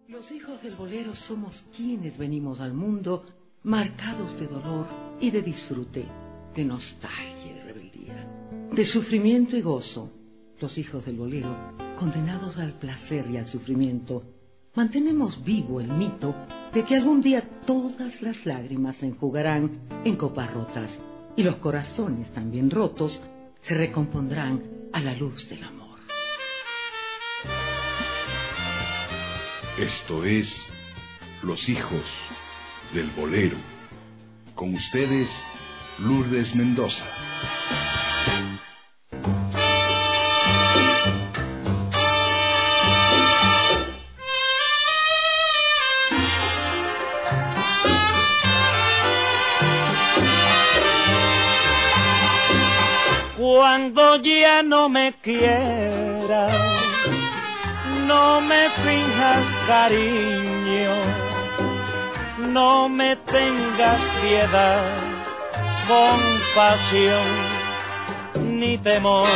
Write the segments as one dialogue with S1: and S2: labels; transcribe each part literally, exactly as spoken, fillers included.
S1: Los hijos del bolero somos quienes venimos al mundo marcados de dolor y de disfrute, de nostalgia y rebeldía, de sufrimiento y gozo. Los hijos del bolero, condenados al placer y al sufrimiento, mantenemos vivo el mito de que algún día todas las lágrimas se enjugarán en copas rotas y los corazones también rotos se recompondrán a la luz del amor.
S2: Esto es Los hijos del bolero. Con ustedes, Lourdes Mendoza.
S3: Cuando ya no me quieras, no me finjas cariño, no me tengas piedad, compasión ni temor.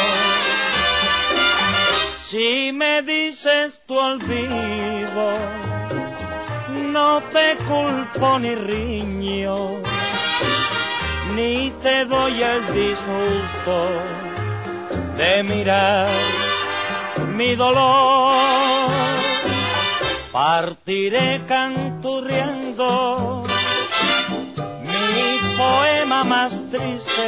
S3: Si me dices tu olvido, no te culpo ni riño, ni te doy el disgusto de mirar mi dolor. Partiré canturreando mi poema más triste,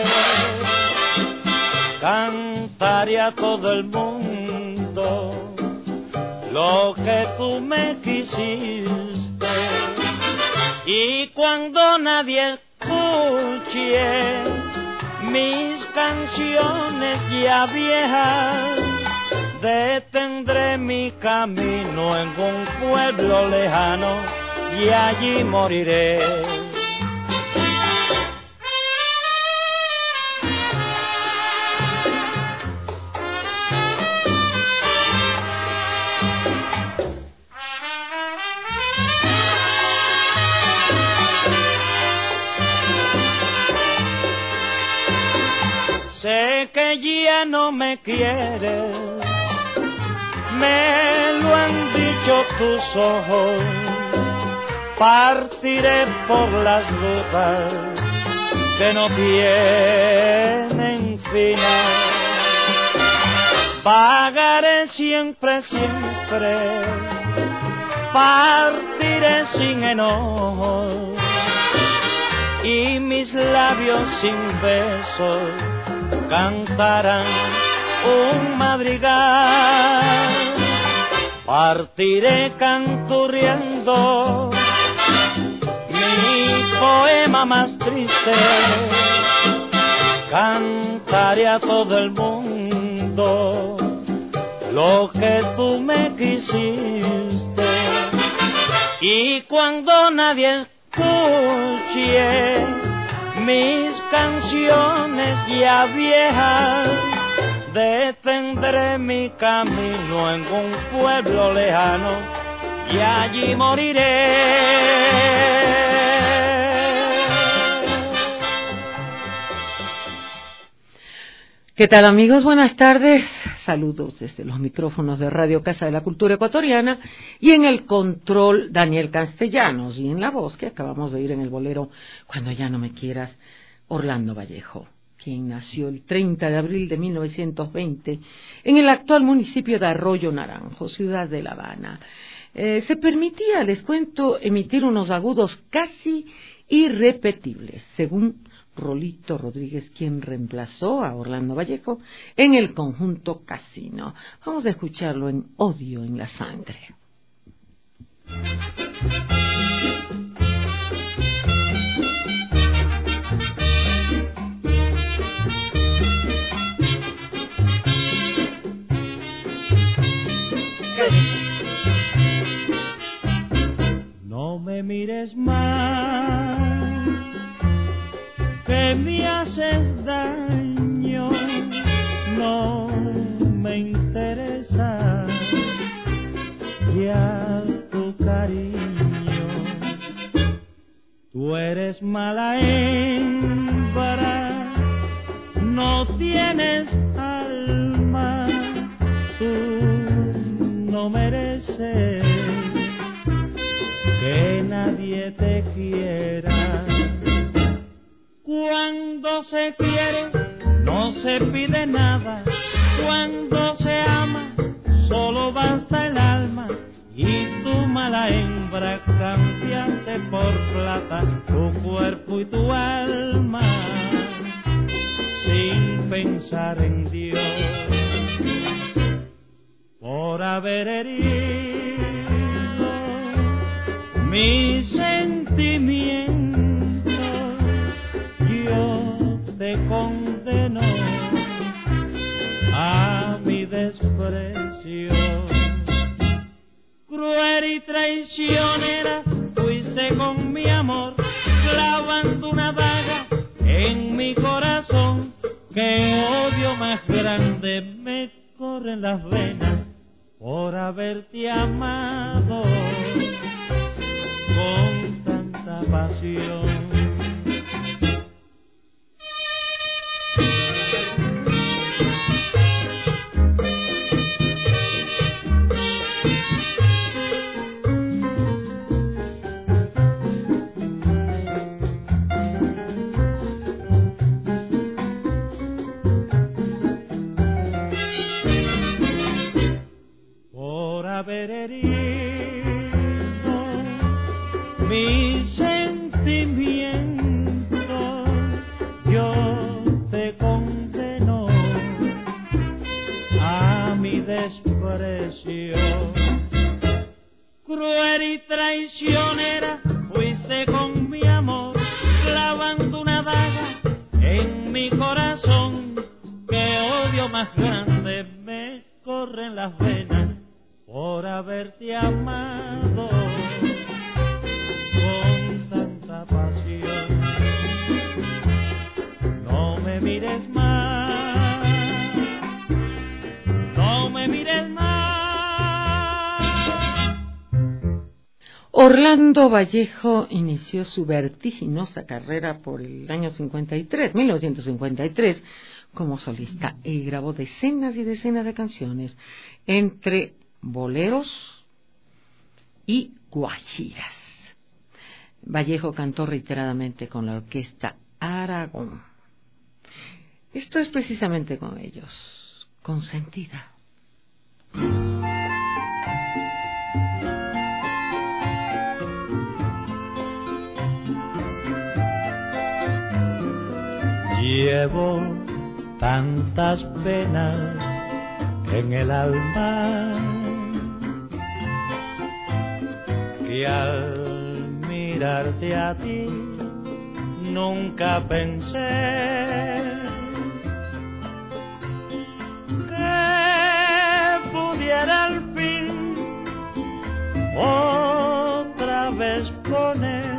S3: cantaré a todo el mundo lo que tú me quisiste. Y cuando nadie escuche mis canciones ya viejas, detendré mi camino en un pueblo lejano y allí moriré. Sé que ya no me quieres, me lo han dicho tus ojos. Partiré por las rutas que no tienen final. Vagaré siempre, siempre, partiré sin enojo, y mis labios sin besos cantarán un madrigal. Partiré canturreando mi poema más triste, cantaré a todo el mundo lo que tú me quisiste. Y cuando nadie escuche mis canciones ya viejas, detendré mi camino en un pueblo lejano y allí moriré.
S1: ¿Qué tal, amigos? Buenas tardes. Saludos desde los micrófonos de Radio Casa de la Cultura Ecuatoriana y en el control Daniel Castellanos, y en la voz que acabamos de oír en el bolero Cuando ya no me quieras, Orlando Vallejo, quien nació el treinta de abril de mil novecientos veinte en el actual municipio de Arroyo Naranjo, ciudad de La Habana. Eh, se permitía, les cuento, emitir unos agudos casi irrepetibles, según Rolito Rodríguez, quien reemplazó a Orlando Vallejo en el conjunto Casino. Vamos a escucharlo en Odio en la Sangre.
S3: No me mires más, que me haces daño, no me interesa ya tu cariño. Tú eres mala hembra, no tienes alma, tú no mereces se pide nada, cuando se ama solo basta el alma, y tu mala hembra cambiaste por plata tu cuerpo y tu alma, sin pensar en Dios, por haber herido mis sentimientos, yo te condeno a mi desprecio. Cruel y traicionera fuiste con mi amor, clavando una daga en mi corazón. Qué odio más grande me corre en las venas por haberte amado con tanta pasión. Haber herido mis sentimientos, yo te condeno a mi desprecio. Cruel y traicionera fuiste con mi amor, clavando una daga en mi corazón. Qué odio más grande me corre en las venas por haberte amado con tanta pasión. No me mires más, no me mires más.
S1: Orlando Vallejo inició su vertiginosa carrera por el año cincuenta y tres, mil novecientos cincuenta y tres, como solista, y grabó decenas y decenas de canciones, entre boleros y guajiras. Vallejo cantó reiteradamente con la orquesta Aragón. Esto es precisamente con ellos, Consentida.
S3: Llevo tantas penas en el alma que al mirarte a ti nunca pensé que pudiera al fin otra vez poner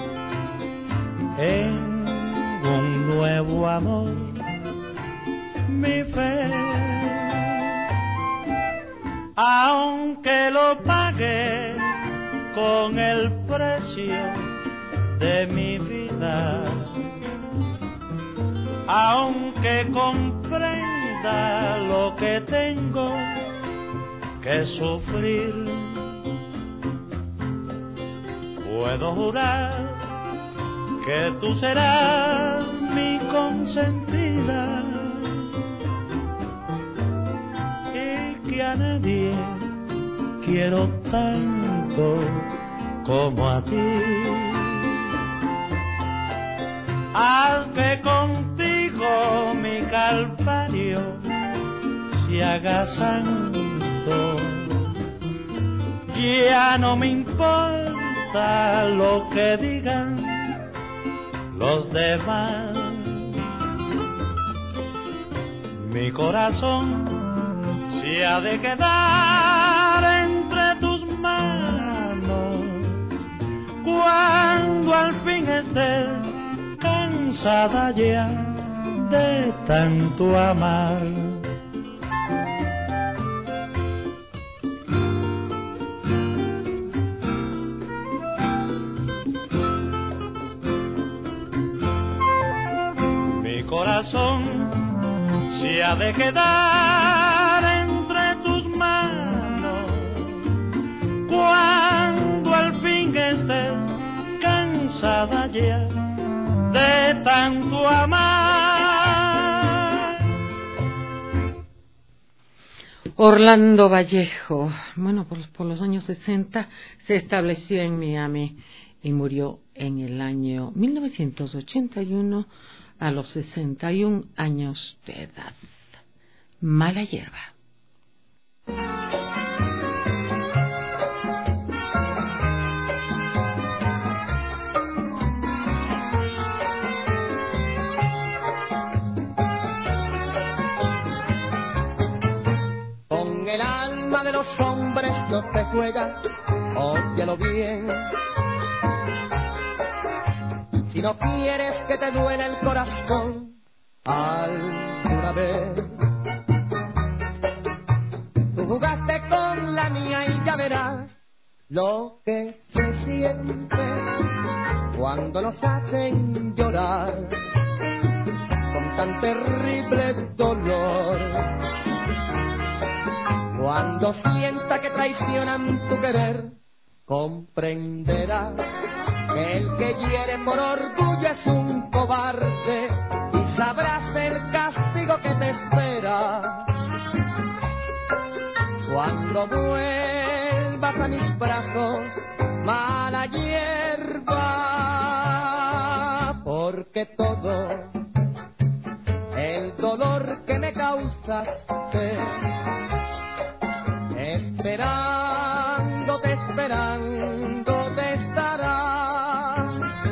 S3: en un nuevo amor mi fe, aunque lo pague con el precio de mi vida, aunque comprenda lo que tengo que sufrir, puedo jurar que tú serás mi consentida y que a nadie quiero tanto como a ti. Haz que contigo mi calvario se haga santo, ya no me importa lo que digan los demás. Mi corazón se ha de quedar entre tus manos cuando al fin estés cansada ya de tanto amar. Mi corazón se ha de quedar entre tus manos cuando al fin estés cansada ya de tanto amar.
S1: Orlando Vallejo, bueno, por, por los años sesenta se estableció en Miami y murió en el año mil novecientos ochenta y uno a los sesenta y un años de edad. Mala hierba.
S4: Con el alma de los hombres no se juega, óyelo bien. Si no quieres que te duele el corazón alguna vez, tú jugaste con la mía y ya verás lo que se siente cuando nos hacen llorar con tan terrible dolor. Cuando sienta que traicionan tu querer, comprenderás que el que hiere por orgullo es un cobarde y sabrás el castigo que te espera. Cuando vuelvas a mis brazos, mala hierba, porque todo el dolor que me causaste, esperándote, esperándote estará.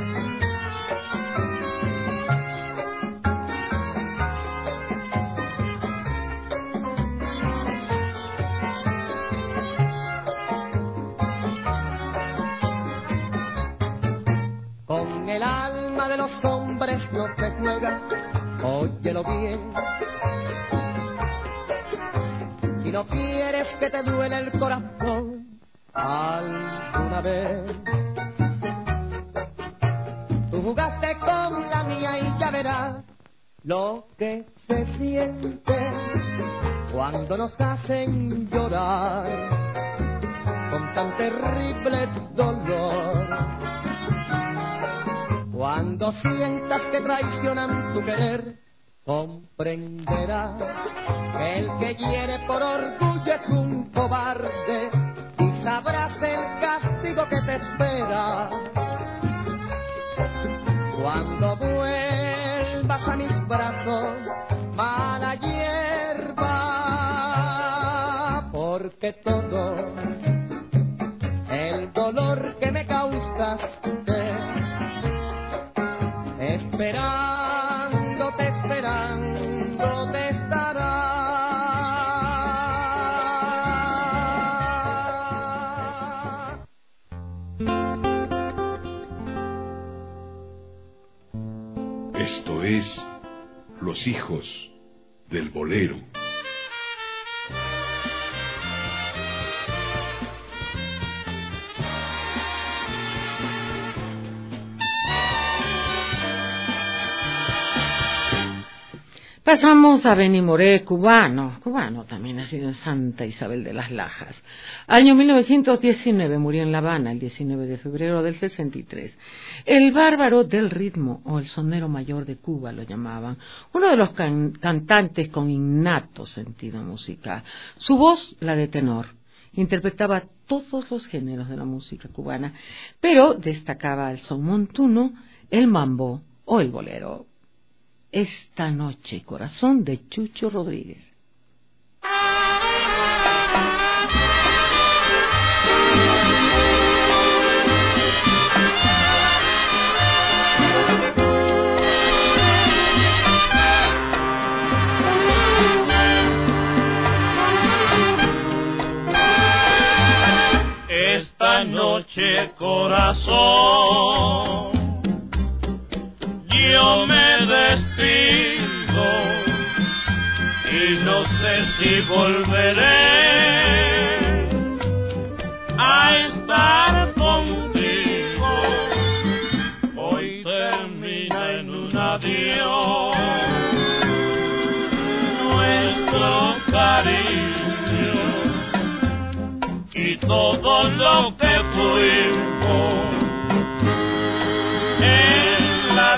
S4: Con el alma de los hombres no se juega, óyelo bien. Si no quieres que te duele el corazón alguna vez, tú jugaste con la mía y ya verás lo que se siente cuando nos hacen llorar con tan terrible dolor. Cuando sientas que traicionan tu querer, comprenderás que el que hiere por orgullo es un cobarde y sabrás el castigo que te espera. Cuando vuelvas a mis brazos, mala hierba, porque todo el dolor que me causaste, esperándote, esperándote estará.
S2: Esto es Los Hijos del Bolero.
S1: Pasamos a Benny Moré, cubano, cubano también nacido en Santa Isabel de las Lajas. Año mil novecientos diecinueve, murió en La Habana el diecinueve de febrero del sesenta y tres. El bárbaro del ritmo, o el sonero mayor de Cuba lo llamaban, uno de los can- cantantes con innato sentido musical. Su voz, la de tenor, interpretaba todos los géneros de la música cubana, pero destacaba el son montuno, el mambo o el bolero. Esta noche, corazón, de Chucho Rodríguez.
S3: Esta noche, corazón, yo me despido y no sé si volveré a estar contigo. Hoy termina en un adiós nuestro cariño y todo lo que fuimos en la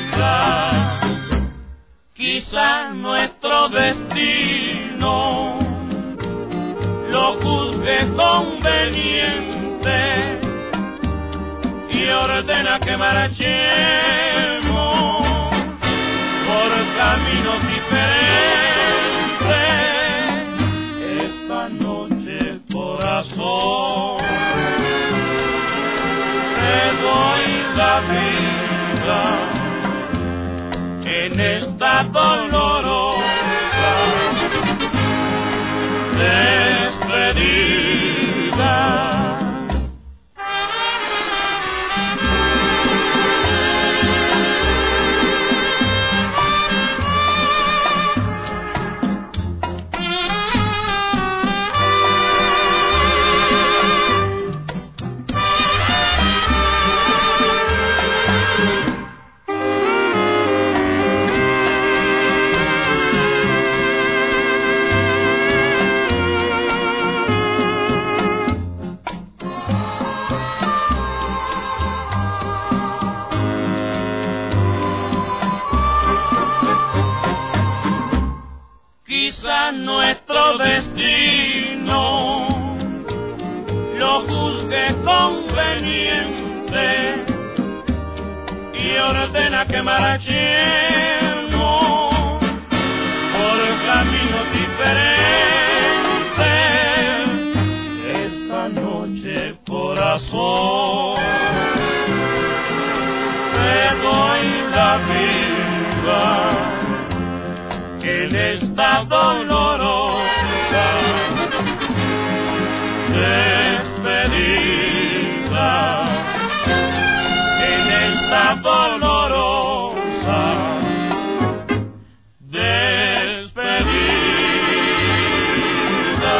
S3: vida. Quizás nuestro destino lo juzgue conveniente y ordena que marchemos por caminos diferentes. Esta noche, corazón, te doy la vida en esta dolorosa despedida. Nuestro destino lo juzgue conveniente y ordena que marchemos por caminos diferentes. Esta noche, corazón, te doy la vida en esta dolorosa despedida, en esta dolorosa despedida.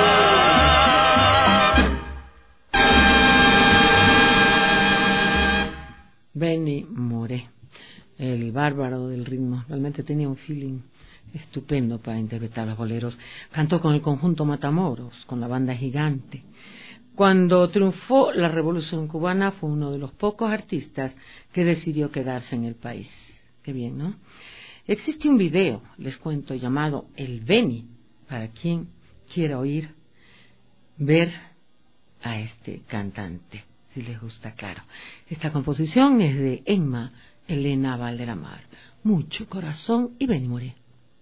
S1: Benny Moré, el bárbaro del ritmo, realmente tenía un feeling estupendo para interpretar los boleros. Cantó con el conjunto Matamoros, con la banda Gigante. Cuando triunfó la Revolución Cubana fue uno de los pocos artistas que decidió quedarse en el país. Qué bien, ¿no? Existe un video, les cuento, llamado El Beni, para quien quiera oír, ver a este cantante, si les gusta, claro. Esta composición es de Emma Elena Valderamar. Mucho corazón y Benny Moré.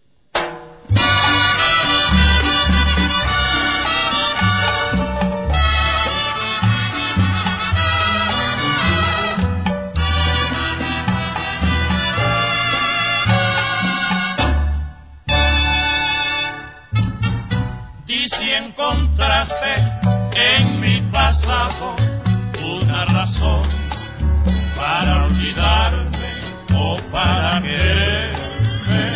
S3: Y si encontraste en mi pasado una razón para olvidarme o para quererme,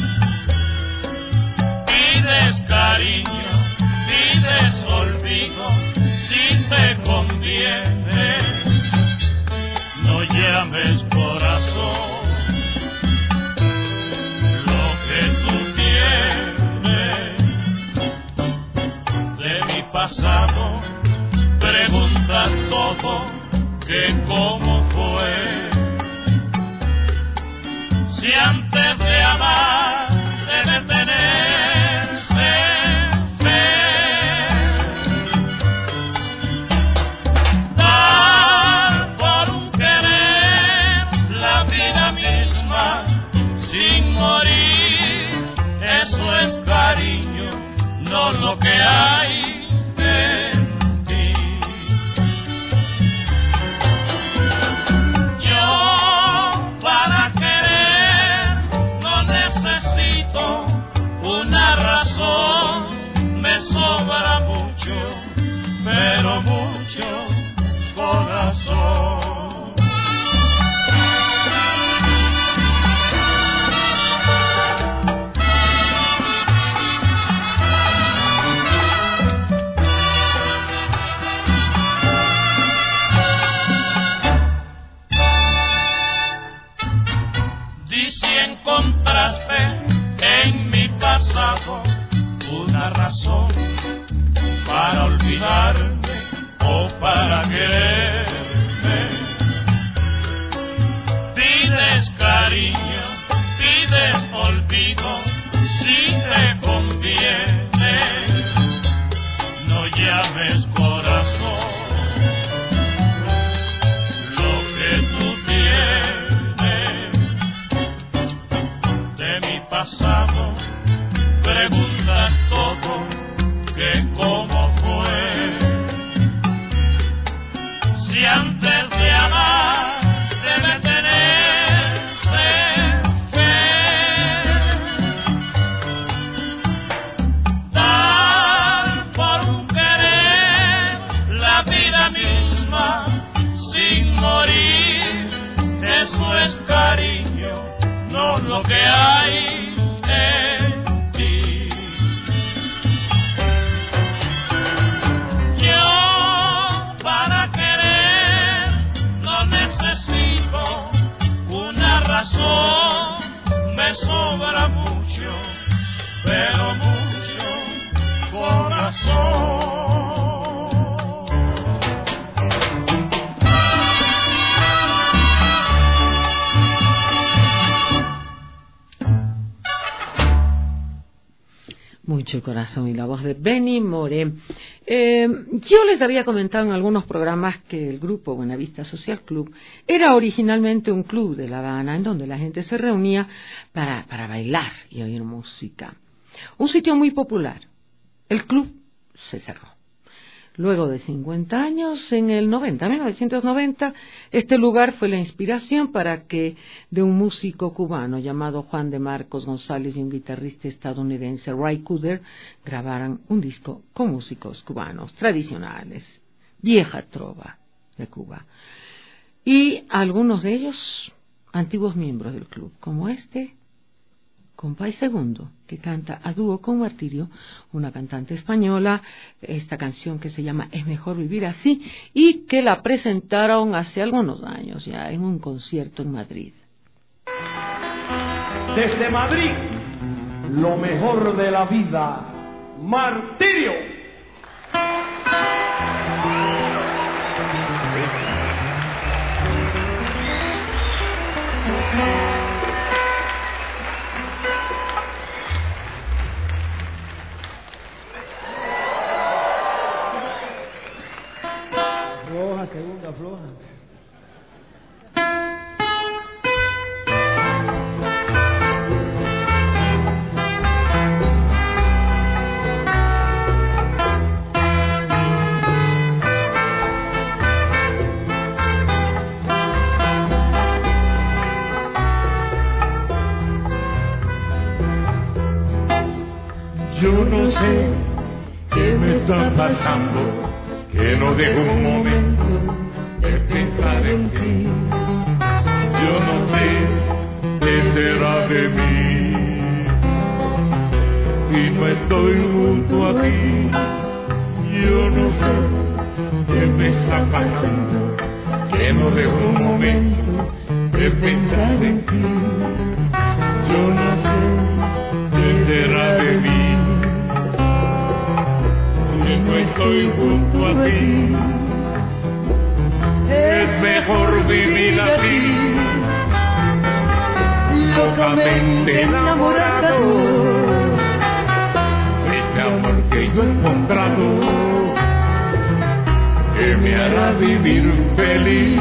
S3: pides cariño, pides olvido, si te conviene, no llames corazón lo que tú tienes. De mi pasado preguntas todo, que cómo fue, si antes de amar debe tenerse fe, dar por un querer la vida misma sin morir, eso es cariño, no lo que hay en ti. Yo para querer no necesito una razón, me sobra mucho, pero mucho corazón. Encontraste en mi pasado una razón para olvidarme o para quererme. Pides cariño, pides olvido, si te conviene, si antes de amar debe tenerse fe. Dar por un querer la vida misma sin morir, eso es cariño, no lo que hay en ti. Yo para querer no necesito una razón, me sobra mucho, pero mucho corazón.
S1: Mucho corazón y la voz de Benny Moré. Eh, yo les había comentado en algunos programas que el grupo Buenavista Social Club era originalmente un club de La Habana en donde la gente se reunía para, para bailar y oír música. Un sitio muy popular. El club se cerró. Luego de cincuenta años, en el noventa, mil novecientos noventa, este lugar fue la inspiración para que de un músico cubano llamado Juan de Marcos González y un guitarrista estadounidense, Ray Cooder, grabaran un disco con músicos cubanos tradicionales, vieja trova de Cuba. Y algunos de ellos, antiguos miembros del club, como este, Compay Segundo, que canta a dúo con Martirio, una cantante española, esta canción que se llama Es mejor vivir así, y que la presentaron hace algunos años ya en un concierto en Madrid.
S4: Desde Madrid, lo mejor de la vida, Martirio. Segunda floja.
S2: Yo no sé qué me está pasando, que no dejo un momento de pensar en ti. Yo no sé qué será de mí si no estoy junto a ti. Yo no sé qué me está pasando, que no dejo un momento de pensar en ti. Yo no sé qué será de mí si no estoy junto a ti. Es mejor vivir así, locamente enamorado. Este amor que yo he encontrado, que me hará vivir feliz.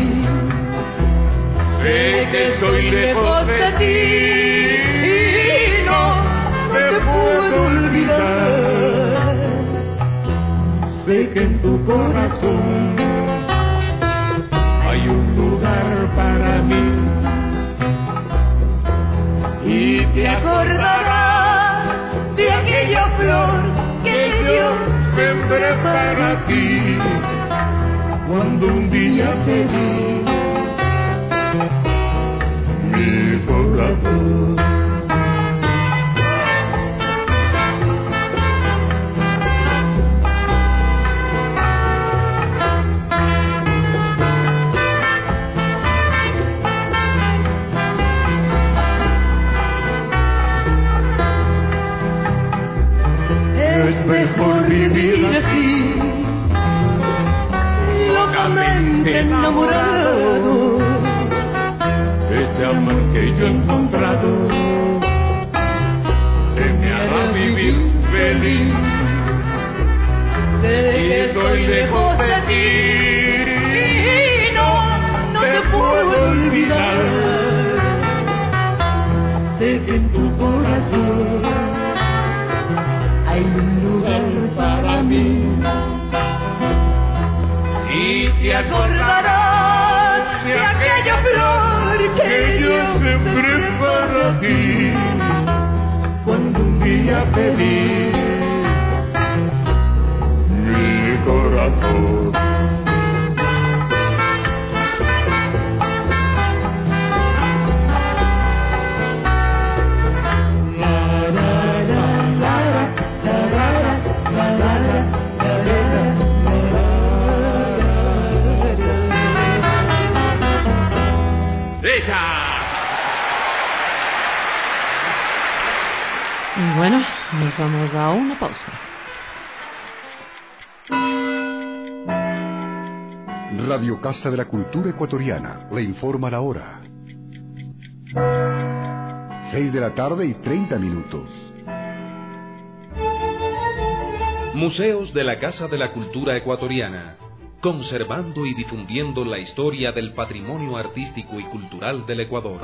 S2: Sé que estoy lejos de ti y no te puedo olvidar. Sé que en tu corazón hay un lugar para mí y te acordarás de aquella flor que Dios sembré para ti cuando un día te di mi corazón. Es mejor vivir así, locamente enamorado. Este amor que yo he encontrado, que me hará vivir feliz. Sé que estoy lejos de ti y no, no te puedo olvidar. Sé que en tu corazón hay un lugar para mí y te acordarás de aquella flor que yo sembré para ti cuando un día te di mi corazón.
S1: Y bueno, nos vamos a una pausa.
S5: Radio Casa de la Cultura Ecuatoriana le informa la hora. Seis de la tarde y treinta minutos.
S6: Museos de la Casa de la Cultura Ecuatoriana, conservando y difundiendo la historia del patrimonio artístico y cultural del Ecuador.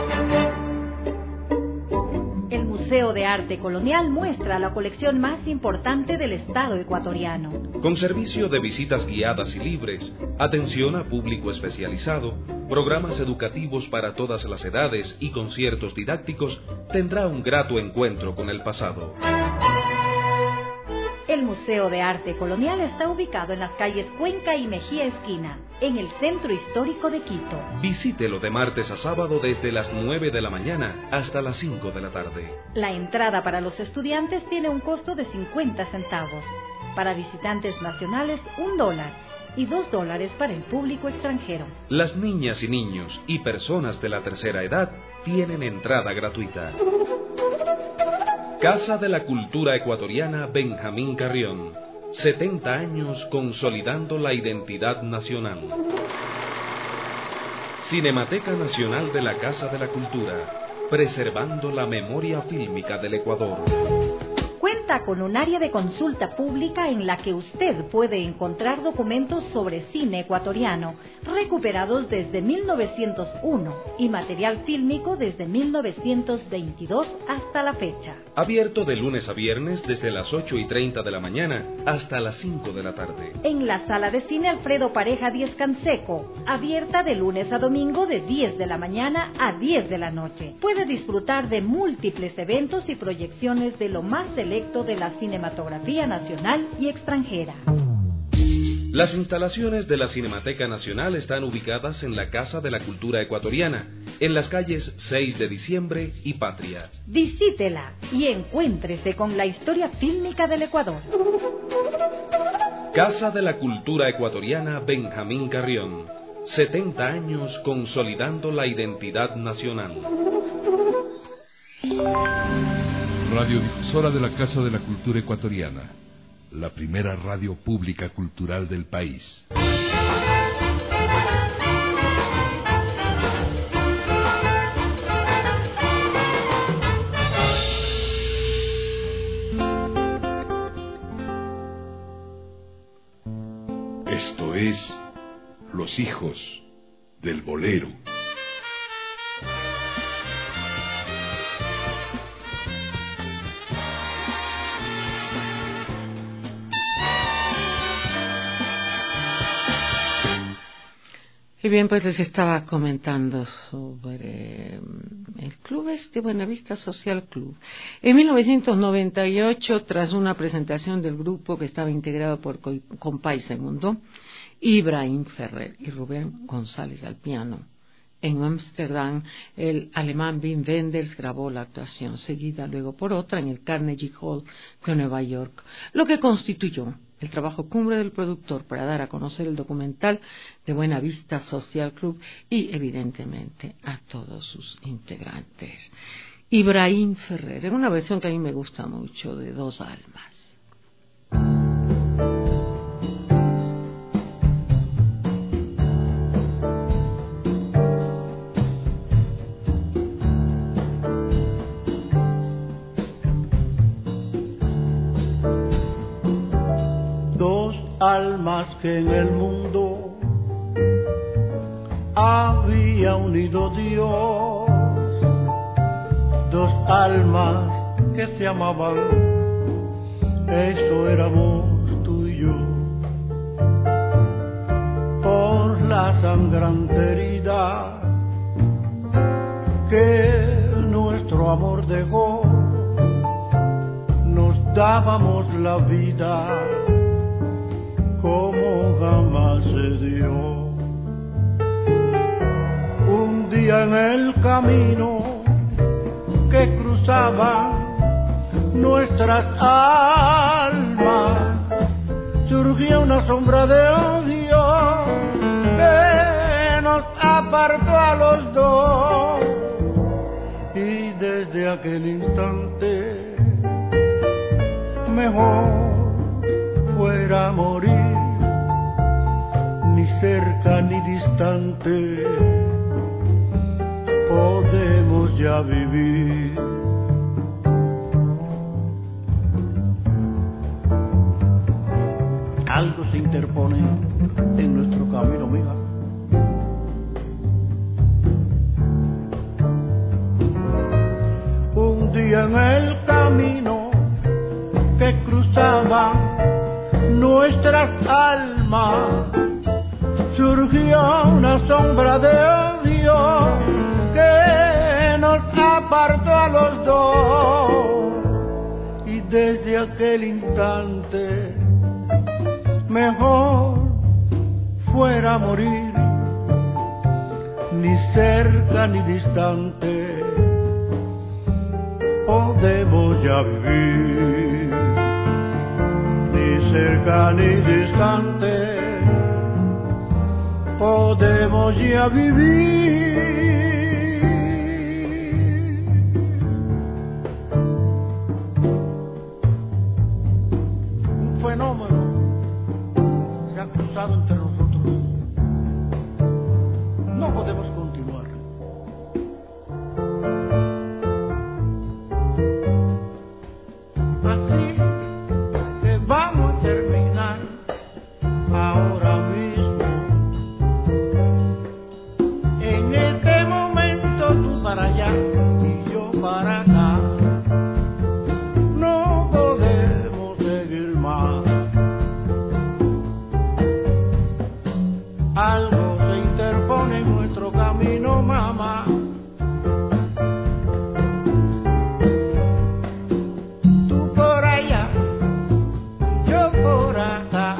S7: El Museo de Arte Colonial muestra la colección más importante del Estado ecuatoriano.
S6: Con servicio de visitas guiadas y libres, atención a público especializado, programas educativos para todas las edades y conciertos didácticos, tendrá un grato encuentro con el pasado.
S7: El Museo de Arte Colonial está ubicado en las calles Cuenca y Mejía Esquina, en el centro histórico de Quito.
S6: Visítelo de martes a sábado desde las nueve de la mañana hasta las cinco de la tarde.
S7: La entrada para los estudiantes tiene un costo de cincuenta centavos. Para visitantes nacionales, un dólar. Y dos dólares para el público extranjero.
S6: Las niñas y niños y personas de la tercera edad tienen entrada gratuita. Casa de la Cultura Ecuatoriana Benjamín Carrión. setenta años consolidando la identidad nacional. Cinemateca Nacional de la Casa de la Cultura, preservando la memoria fílmica del Ecuador.
S7: Cuenta con un área de consulta pública en la que usted puede encontrar documentos sobre cine ecuatoriano recuperados desde mil novecientos uno y material fílmico desde mil novecientos veintidós hasta la fecha.
S6: Abierto de lunes a viernes desde las ocho y treinta de la mañana hasta las cinco de la tarde.
S7: En la sala de cine Alfredo Pareja Díez Canseco, abierta de lunes a domingo de diez de la mañana a diez de la noche. Puede disfrutar de múltiples eventos y proyecciones de lo más selecto de la cinematografía nacional y extranjera.
S6: Las instalaciones de la Cinemateca Nacional están ubicadas en la Casa de la Cultura Ecuatoriana, en las calles seis de diciembre y Patria.
S7: Visítela y encuéntrese con la historia fílmica del Ecuador.
S6: Casa de la Cultura Ecuatoriana Benjamín Carrión. setenta años consolidando la identidad nacional.
S8: Radiodifusora de la Casa de la Cultura Ecuatoriana, la primera radio pública cultural del país. Esto es Los Hijos del Bolero.
S1: Y bien, pues les estaba comentando sobre el club este, Buenavista Social Club. En mil novecientos noventa y ocho, tras una presentación del grupo que estaba integrado por Compay Segundo, Ibrahim Ferrer y Rubén González al piano, en Ámsterdam, el alemán Wim Wenders grabó la actuación, seguida luego por otra en el Carnegie Hall de Nueva York, lo que constituyó el trabajo cumbre del productor para dar a conocer el documental de Buenavista Social Club y, evidentemente, a todos sus integrantes. Ibrahim Ferrer, en una versión que a mí me gusta mucho, de Dos Almas.
S9: Almas que en el mundo había unido Dios, dos almas que se amaban, eso éramos tú y yo. sangrante herida que nuestro amor dejó, nos dábamos la vida como jamás se dio. Un día en el camino que cruzaba nuestras almas surgió una sombra de odio que nos apartó a los dos, y desde aquel instante mejor fuera morir, ni cerca ni distante podemos ya vivir. Algo se interpone en nuestro camino, mija. Un día en el camino que cruzaban nuestras almas surgió una sombra de odio que nos apartó a los dos, y desde aquel instante mejor fuera morir, ni cerca ni distante podemos ya vivir, ni cerca ni distante podemos ya vivir. Un fenómeno se ha cruzado entre nosotros. No podemos continuar. Así que vamos a terminar ahora mismo. En este momento tú para allá y yo para acá. No podemos seguir más. Algo se interpone en nuestro camino, mamá. Tú por allá, yo por acá.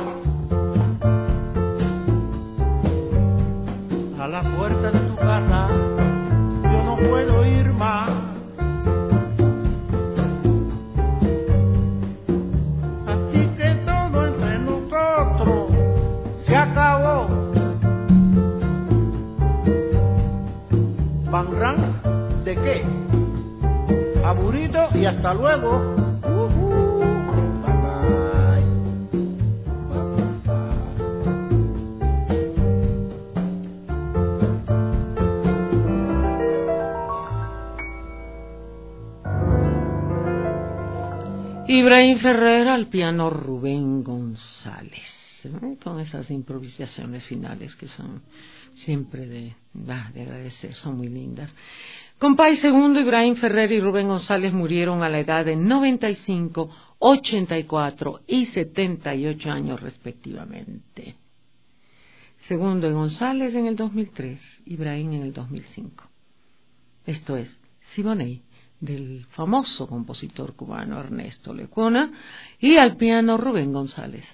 S9: A la puerta de tu casa yo no puedo ir más. Así que todo entre nosotros se acabó. Banrán, ¿de qué? Aburrido y hasta luego. Uh-huh. Bye bye.
S1: Ibrahim Ferrer al piano, Rubén González, ¿eh? Con esas improvisaciones finales que son siempre de, bah, de agradecer, son muy lindas. Compay segundo, Ibrahim Ferrer y Rubén González murieron a la edad de noventa y cinco, ochenta y cuatro y setenta y ocho años respectivamente. Segundo y González en el dos mil tres, Ibrahim en el dos mil cinco. Esto es Siboney, del famoso compositor cubano Ernesto Lecuona, y al piano Rubén González.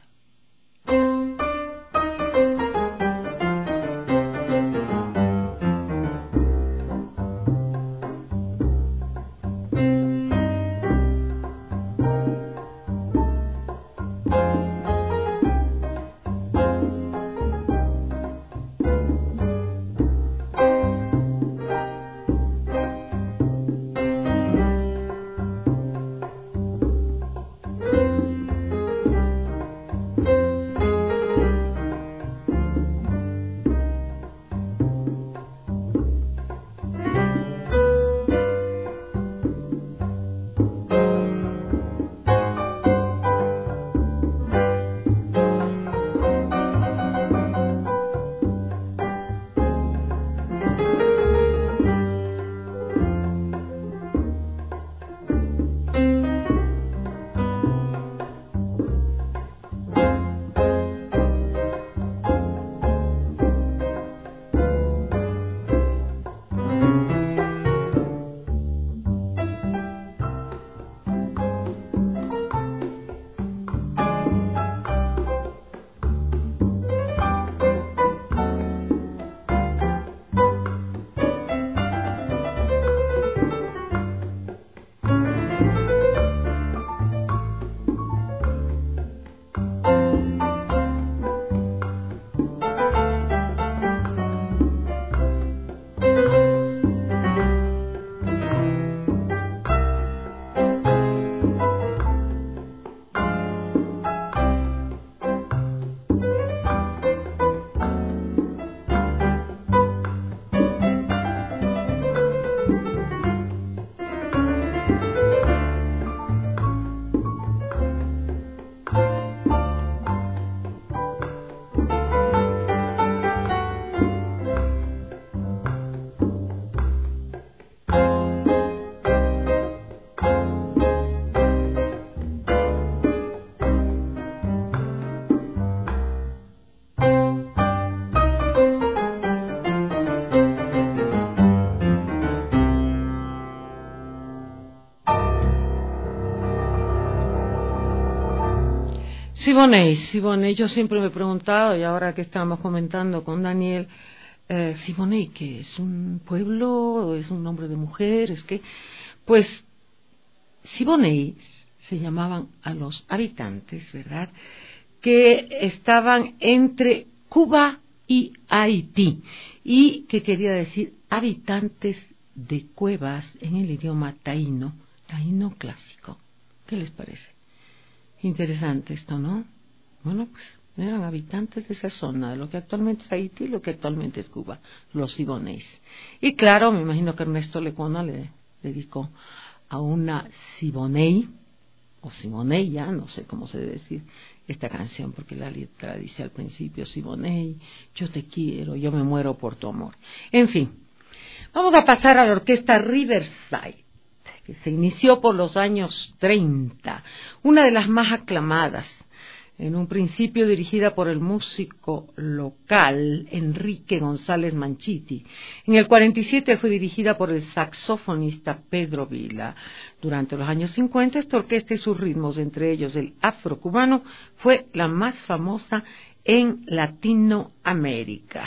S1: Siboney, Siboney, yo siempre me he preguntado, y ahora que estamos comentando con Daniel, eh, Siboney, ¿qué es? ¿Un pueblo? ¿Es un nombre de mujer? ¿Es que? Pues Siboney se llamaban a los habitantes, ¿verdad?, que estaban entre Cuba y Haití, y que quería decir habitantes de cuevas en el idioma taíno, taíno clásico. ¿Qué les parece? Interesante esto, ¿no? Bueno, pues eran habitantes de esa zona, de lo que actualmente es Haití y lo que actualmente es Cuba, los Siboneys. Y claro, me imagino que Ernesto Lecuona le dedicó a una Siboney, o Siboney, ya no sé cómo se debe decir esta canción, porque la letra dice al principio, Siboney, yo te quiero, yo me muero por tu amor. En fin, vamos a pasar a la orquesta Riverside, que se inició por los años treinta, una de las más aclamadas, en un principio dirigida por el músico local Enrique González Manchiti. En el cuarenta y siete fue dirigida por el saxofonista Pedro Vila. Durante los años cincuenta, esta orquesta y sus ritmos, entre ellos el afrocubano, fue la más famosa en Latinoamérica.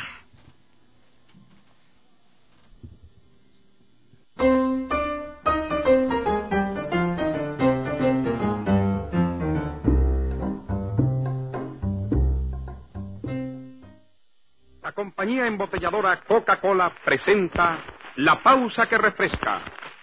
S10: La compañía embotelladora Coca-Cola presenta La Pausa que Refresca.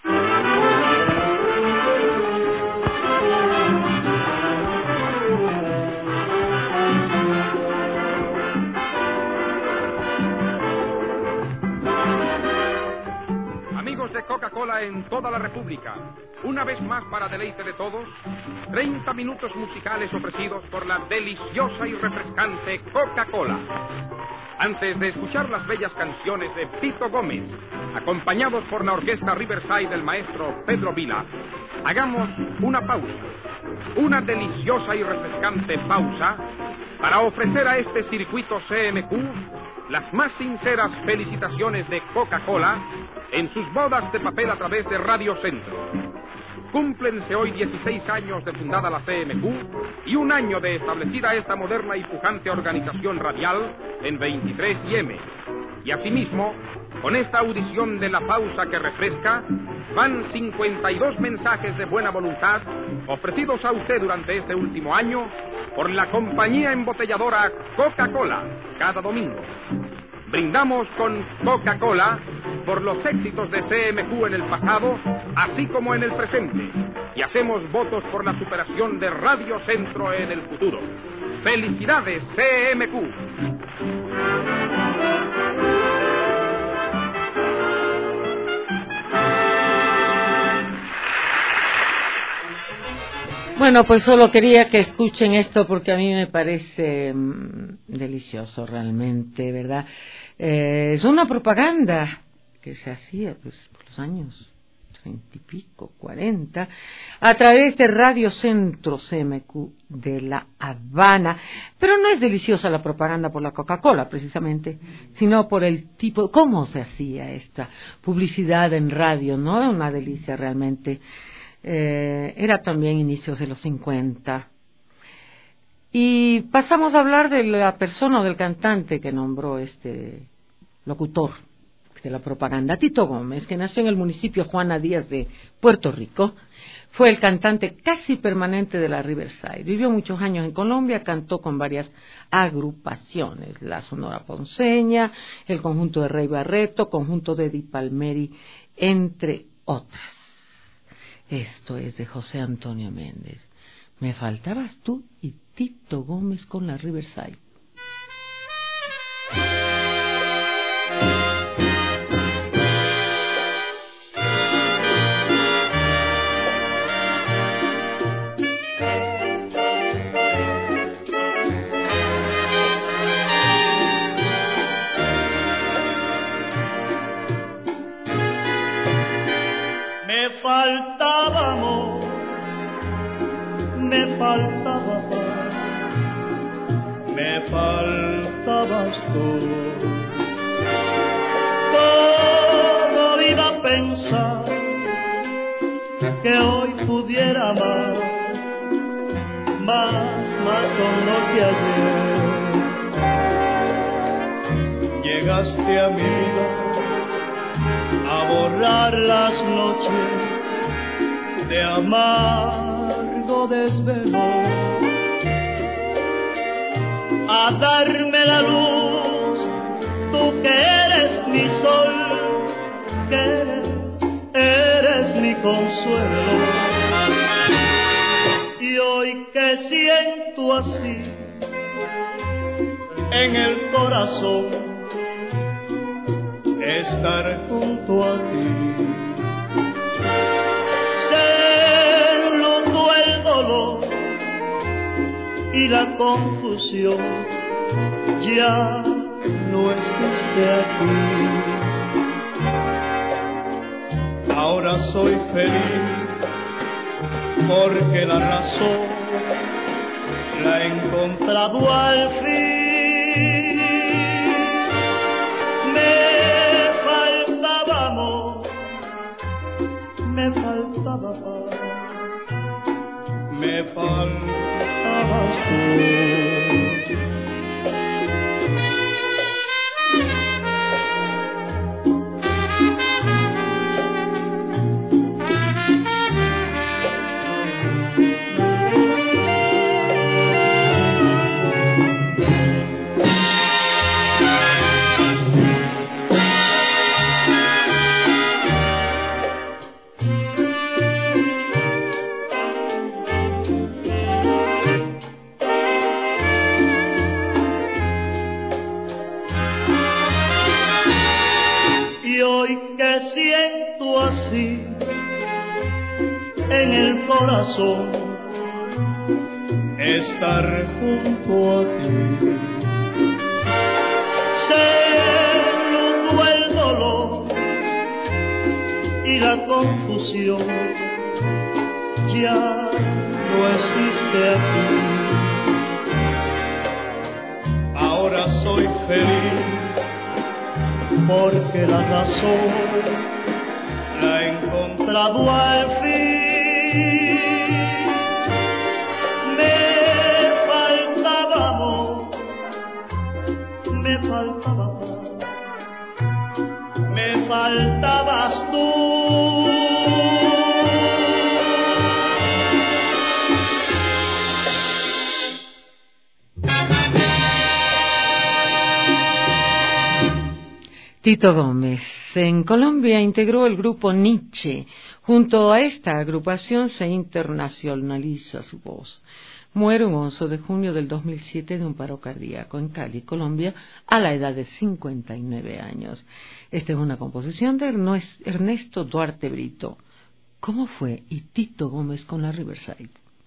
S10: Amigos de Coca-Cola en toda la República, una vez más para deleite de todos, treinta minutos musicales ofrecidos por la deliciosa y refrescante Coca-Cola. Antes de escuchar las bellas canciones de Tito Gómez, acompañados por la orquesta Riverside del maestro Pedro Vila, hagamos una pausa, una deliciosa y refrescante pausa, para ofrecer a este circuito C M Q las más sinceras felicitaciones de Coca-Cola en sus bodas de papel a través de Radio Centro. Cúmplense hoy dieciséis años de fundada la C M Q y un año de establecida esta moderna y pujante organización radial en veintitrés y eme. Y asimismo, con esta audición de La Pausa que Refresca, van cincuenta y dos mensajes de buena voluntad ofrecidos a usted durante este último año por la compañía embotelladora Coca-Cola cada domingo. Brindamos con Coca-Cola por los éxitos de C M Q en el pasado, así como en el presente, y hacemos votos por la superación de Radio Centro en el futuro. ¡Felicidades, C M Q!
S1: Bueno, pues solo quería que escuchen esto porque a mí me parece mmm, delicioso realmente, ¿verdad? Eh, es una propaganda que se hacía pues por los años treinta y pico, cuarenta, a través de Radio Centro C M Q de La Habana. Pero no es deliciosa la propaganda por la Coca-Cola, precisamente, sino por el tipo, cómo se hacía esta publicidad en radio, ¿no? Una delicia realmente. Eh, era también inicios de los cincuenta. Y pasamos a hablar de la persona o del cantante que nombró este locutor de la propaganda, Tito Gómez, que nació en el municipio Juana Díaz de Puerto Rico. Fue el cantante casi permanente de la Riverside. Vivió muchos años en Colombia, cantó con varias agrupaciones, la Sonora Ponceña, el conjunto de Rey Barreto, conjunto de Di Palmeri, entre otras. Esto es de José Antonio Méndez. Me faltabas tú y Tito Gómez con la Riverside.
S3: Me faltaba amor, me faltaba paz, me faltabas tú. Todo iba a pensar que hoy pudiera amar más, más
S9: son los de ayer. Llegaste a mi vida a borrar las noches de amargo desvelo, a darme la luz, tú que eres mi sol, que eres, eres mi consuelo. Y hoy que siento así en el corazón estar junto a ti, se notó el dolor y la confusión, ya no existe aquí. Ahora soy feliz porque la razón la he encontrado al fin. Me faltaba amor, me faltaba paz, me faltabas tú. Siento así en el corazón estar junto a ti, se notó el dolor y la confusión, ya no existe aquí. Ahora soy feliz porque la razón la he encontrado al fin. Me faltaba amor, me faltaba paz, me faltabas tú.
S1: Tito Gómez. En Colombia integró el grupo Nietzsche. Junto a esta agrupación se internacionaliza su voz. Muere un once de junio del dos mil siete de un paro cardíaco en Cali, Colombia, a la edad de cincuenta y nueve años. Esta es una composición de Ernesto Duarte Brito. ¿Cómo fue? Y Tito Gómez con la Riverside.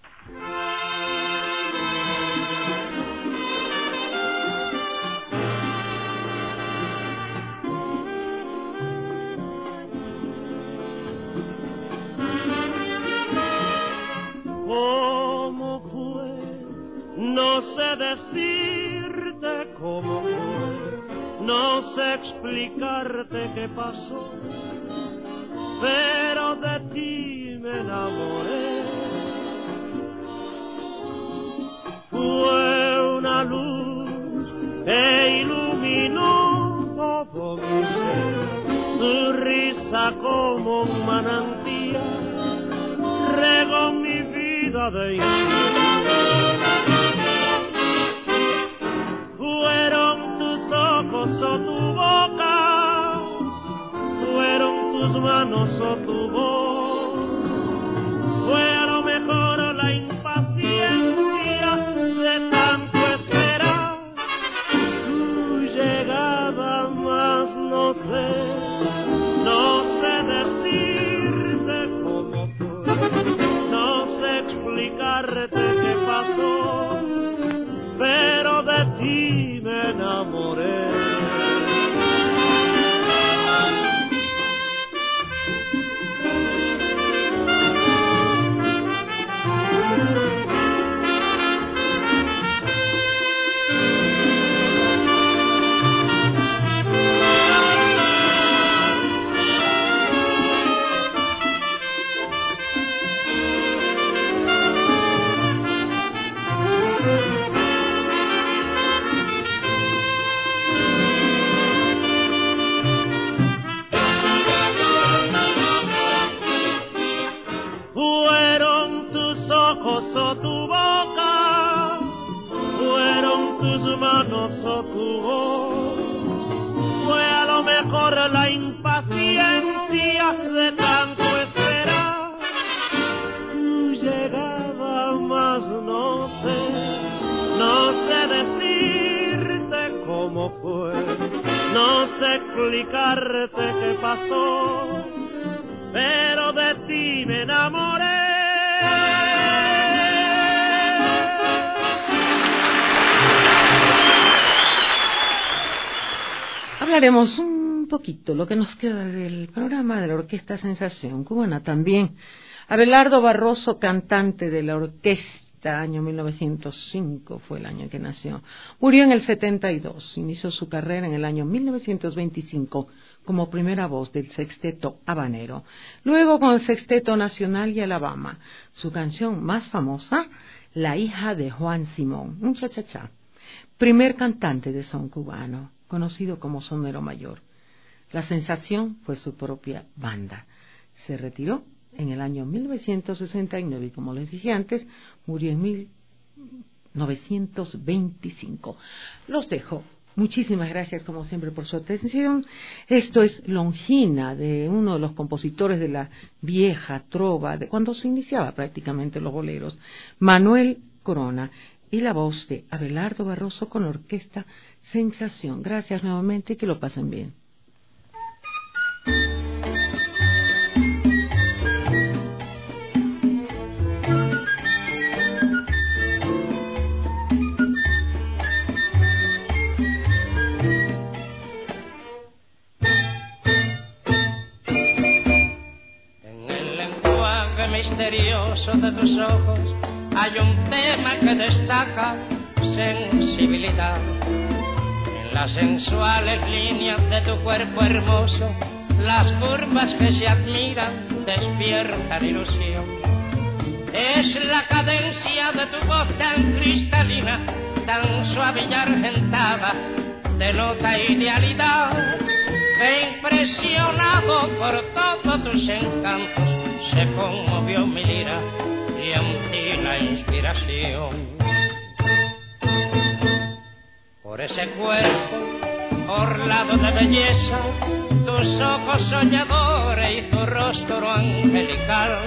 S3: No sé decirte cómo fue, no sé explicarte qué pasó, pero de ti me enamoré. Fue una luz que iluminó todo mi ser, tu risa como un manantial regó mi vida de ilusión. Fueron tus ojos o tu boca, fueron tus manos o tu voz, fue a lo mejor la impaciencia de tanto esperar tu llegada, más no sé, no sé decirte cómo fue, no sé explicarte qué pasó, pero de ti me enamoré. manos o tu voz. Fue a lo mejor la impaciencia de tanto esperar. Llegaba más, no sé, no sé decirte cómo fue, no sé explicarte qué pasó, pero de ti me enamoré.
S1: Hablaremos un poquito, lo que nos queda del programa de la Orquesta Sensación Cubana también. Abelardo Barroso, cantante de la orquesta, año mil novecientos cinco fue el año en que nació. Murió en el setenta y dos, inició su carrera en el año mil novecientos veinticinco como primera voz del Sexteto Habanero. Luego con el Sexteto Nacional y Alabama. Su canción más famosa, La hija de Juan Simón, un cha-cha-cha. Primer cantante de son cubano, conocido como sonero mayor. La Sensación fue su propia banda. Se retiró en el año mil novecientos sesenta y nueve y, como les dije antes, murió en mil novecientos veinticinco. Los dejo. Muchísimas gracias, como siempre, por su atención. Esto es Longina, de uno de los compositores de la vieja trova, de cuando se iniciaba prácticamente los boleros, Manuel Corona, y la voz de Abelardo Barroso con la orquesta Sensación. Gracias nuevamente y que lo pasen bien.
S11: En el lenguaje misterioso de tus ojos hay un tema que destaca sensibilidad. En las sensuales líneas de tu cuerpo hermoso, las curvas que se admiran despiertan ilusión. Es la cadencia de tu voz tan cristalina, tan suave y argentada, denota idealidad, que impresionado por todos tus encantos, se conmovió mi lira y en ti la inspiración. Por ese cuerpo orlado de belleza, tus ojos soñadores y tu rostro angelical.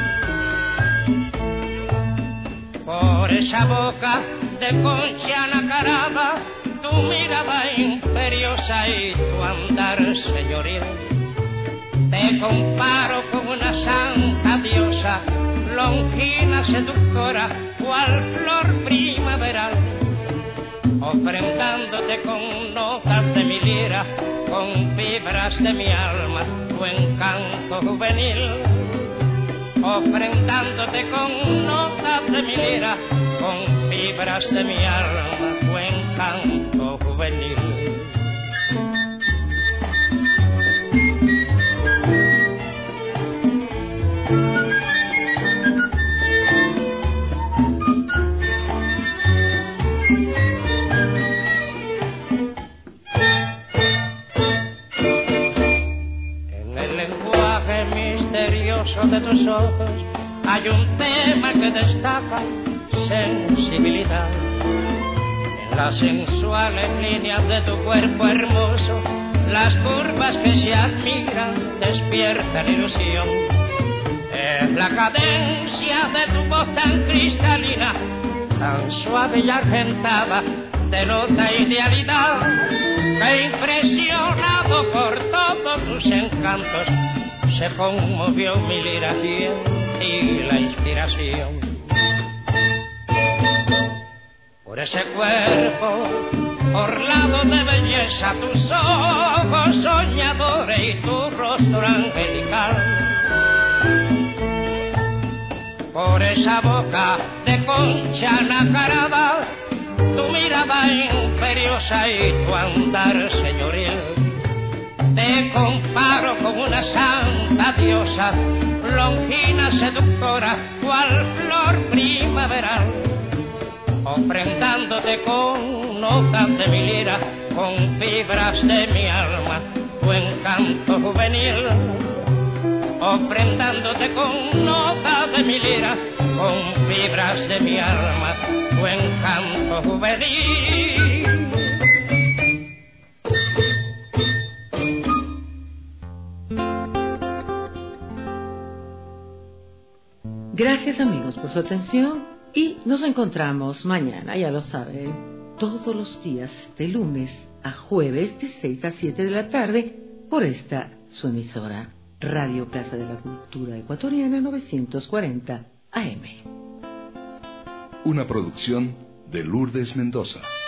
S11: Por esa boca de concha nacarada, tu mirada imperiosa y tu andar señoril. Te comparo con una santa diosa, longina seductora, cual flor primaveral, ofrendándote con notas de mi lira, con fibras de mi alma, tu encanto juvenil. Ofrendándote con notas de mi lira, con fibras de mi alma, tu encanto juvenil. De tus ojos hay un tema que destaca sensibilidad. En las sensuales líneas de tu cuerpo hermoso, las curvas que se admiran despiertan ilusión. Es la cadencia de tu voz tan cristalina, tan suave y argentada, denota idealidad, que impresionado por todos tus encantos, se conmovió mi lira y la inspiración. Por ese cuerpo orlado de belleza, tus ojos soñadores y tu rostro angelical. Por esa boca de concha nacarada, tu mirada imperiosa y tu andar señoril. Te comparo con una santa diosa, longina seductora, cual flor primaveral, ofrendándote con notas de mi lira, con fibras de mi alma, tu encanto juvenil. Ofrendándote con notas de mi lira, con fibras de mi alma, tu encanto juvenil.
S1: Gracias amigos por su atención y nos encontramos mañana, ya lo saben, todos los días de lunes a jueves de seis a siete de la tarde por esta su emisora Radio Casa de la Cultura Ecuatoriana novecientos cuarenta A M.
S8: Una producción de Lourdes Mendoza.